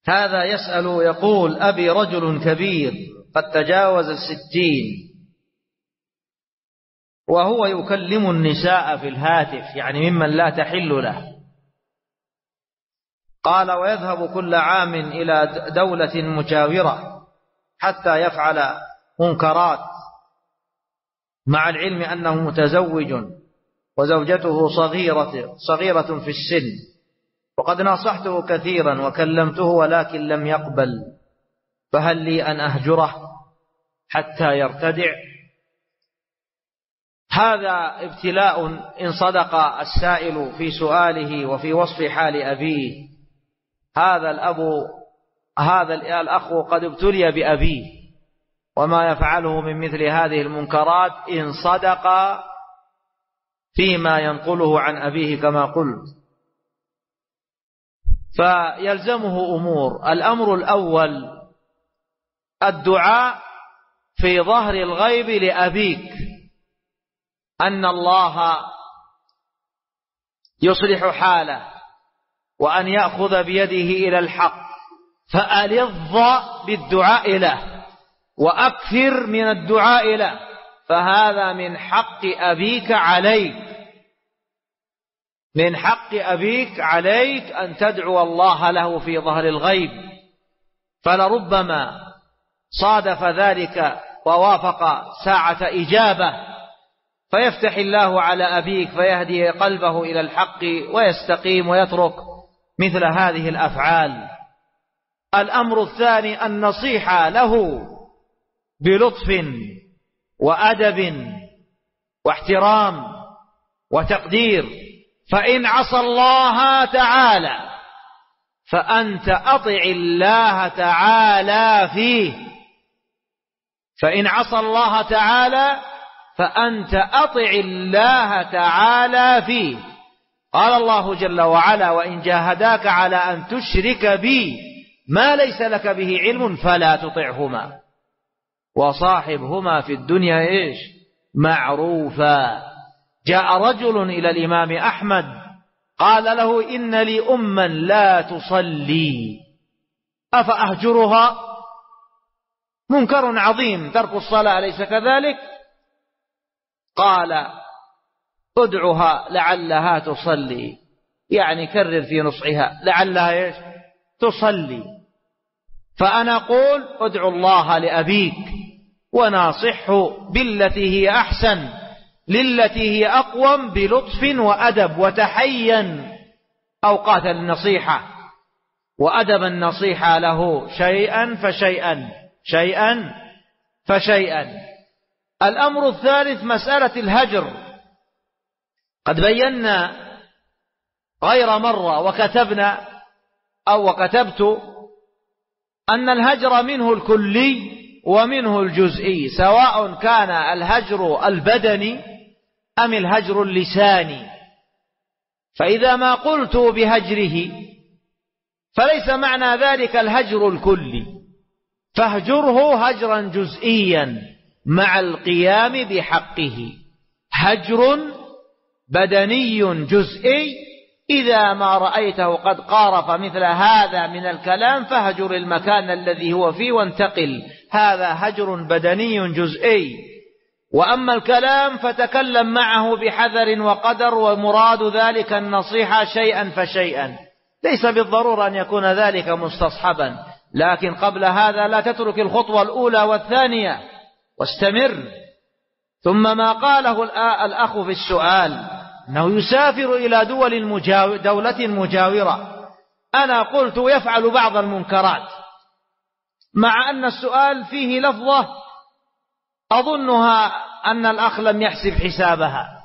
هذا يسأل يقول: أبي رجل كبير قد تجاوز 60 وهو يكلم النساء في الهاتف، يعني ممن لا تحل له. قال: ويذهب كل عام إلى دولة مجاورة حتى يفعل منكرات، مع العلم أنه متزوج وزوجته صغيرة في السن، وقد ناصحته كثيرا وكلمته ولكن لم يقبل، فهل لي أن أهجره حتى يرتدع؟ هذا ابتلاء إن صدق السائل في سؤاله وفي وصف حال أبيه. هذا الأخ قد ابتلي بأبيه وما يفعله من مثل هذه المنكرات إن صدق فيما ينقله عن أبيه كما قلت. فيلزمه أمور. الأمر الأول الدعاء في ظهر الغيب لأبيك أن الله يصلح حاله وأن يأخذ بيده إلى الحق، فألظ بالدعاء له وأكثر من الدعاء له، فهذا من حق أبيك عليك، من حق أبيك عليك أن تدعو الله له في ظهر الغيب. فلربما صادف ذلك ووافق ساعة إجابة فيفتح الله على أبيك فيهدي قلبه إلى الحق ويستقيم ويترك مثل هذه الأفعال. الأمر الثاني النصيحة له بلطف وأدب واحترام وتقدير. فإن عصى الله تعالى فأنت أطع الله تعالى فيه، فإن عصى الله تعالى فأنت أطع الله تعالى فيه. قال الله جل وعلا: وإن جاهداك على أن تشرك بي ما ليس لك به علم فلا تطعهما وصاحبهما في الدنيا معروفا. جاء رجل إلى الإمام أحمد قال له: إن لي أما لا تصلي أفأهجرها؟ منكر عظيم ترك الصلاة، أليس كذلك؟ قال: ادعها لعلها تصلي، يعني كرر في نصحها لعلها تصلي. فأنا أقول ادعو الله لأبيك وناصحه بالتي هي أحسن، للتي هي أقوم، بلطف وأدب، وتحين أوقات النصيحة وأدب النصيحة له شيئا فشيئا، شيئا فشيئا. الأمر الثالث مسألة الهجر. قد بينا غير مرة وكتبنا أو وكتبت أن الهجر منه الكلي ومنه الجزئي، سواء كان الهجر البدني أم الهجر اللساني. فإذا ما قلت بهجره فليس معنى ذلك الهجر الكلي، فاهجره هجرا جزئيا مع القيام بحقه. هجر بدني جزئي إذا ما رأيته قد قارف مثل هذا من الكلام فهجر المكان الذي هو فيه وانتقل، هذا هجر بدني جزئي. وأما الكلام فتكلم معه بحذر وقدر، ومراد ذلك النصيحة شيئا فشيئا، ليس بالضرورة أن يكون ذلك مستصحبا، لكن قبل هذا لا تترك الخطوة الأولى والثانية واستمر. ثم ما قاله الأخ في السؤال أنه يسافر إلى دولة مجاورة، أنا قلت يفعل بعض المنكرات، مع أن السؤال فيه لفظة أظنها أن الأخ لم يحسب حسابها.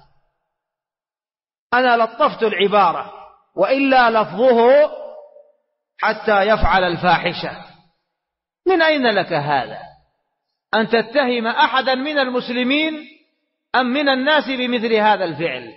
أنا لطفت العبارة، وإلا لفظه حتى يفعل الفاحشة. من أين لك هذا أن تتهم أحدا من المسلمين أم من الناس بمثل هذا الفعل؟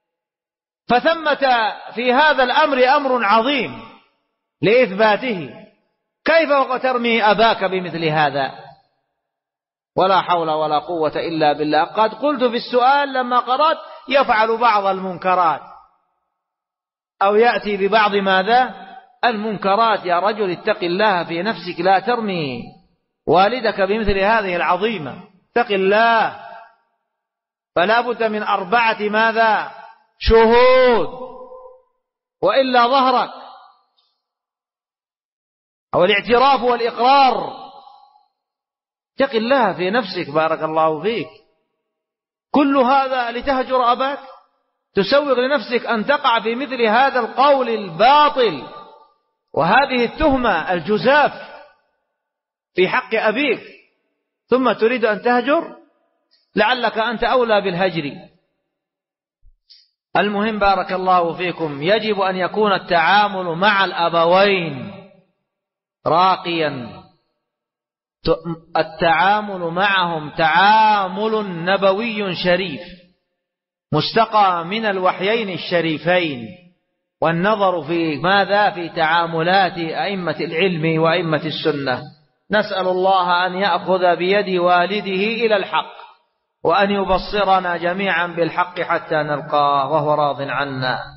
فثمة في هذا الأمر أمر عظيم لإثباته. كيف وترمي أباك بمثل هذا؟ ولا حول ولا قوة إلا بالله. قد قلت في السؤال لما قرأت يفعل بعض المنكرات أو يأتي ببعض ماذا المنكرات. يا رجل اتق الله في نفسك، لا ترمي والدك بمثل هذه العظيمة، اتق الله. فلا بد من 4 ماذا؟ شهود، وإلا ظهرك، أو الاعتراف والإقرار. اتق الله في نفسك، بارك الله فيك. كل هذا لتهجر أباك؟ تسوغ لنفسك أن تقع في مثل هذا القول الباطل وهذه التهمة الجزاف في حق أبيك، ثم تريد أن تهجر؟ لعلك أنت أولى بالهجر. المهم بارك الله فيكم، يجب أن يكون التعامل مع الأبوين راقيا، التعامل معهم تعامل نبوي شريف مستقى من الوحيين الشريفين، والنظر في ماذا؟ في تعاملات أئمة العلم وأئمة السنة. نسأل الله أن يأخذ بيد والده إلى الحق، وأن يبصرنا جميعا بالحق حتى نلقاه وهو راض عنا.